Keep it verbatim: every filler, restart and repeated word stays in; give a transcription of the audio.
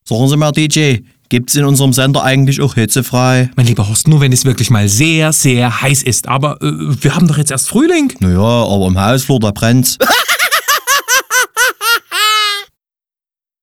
Sagen Sie mal, D J, gibt's in unserem Sender eigentlich auch hitzefrei? Mein lieber Horst, nur wenn es wirklich mal sehr, sehr heiß ist. Aber äh, wir haben doch jetzt erst Frühling. Naja, aber im Hausflur, da brennt's.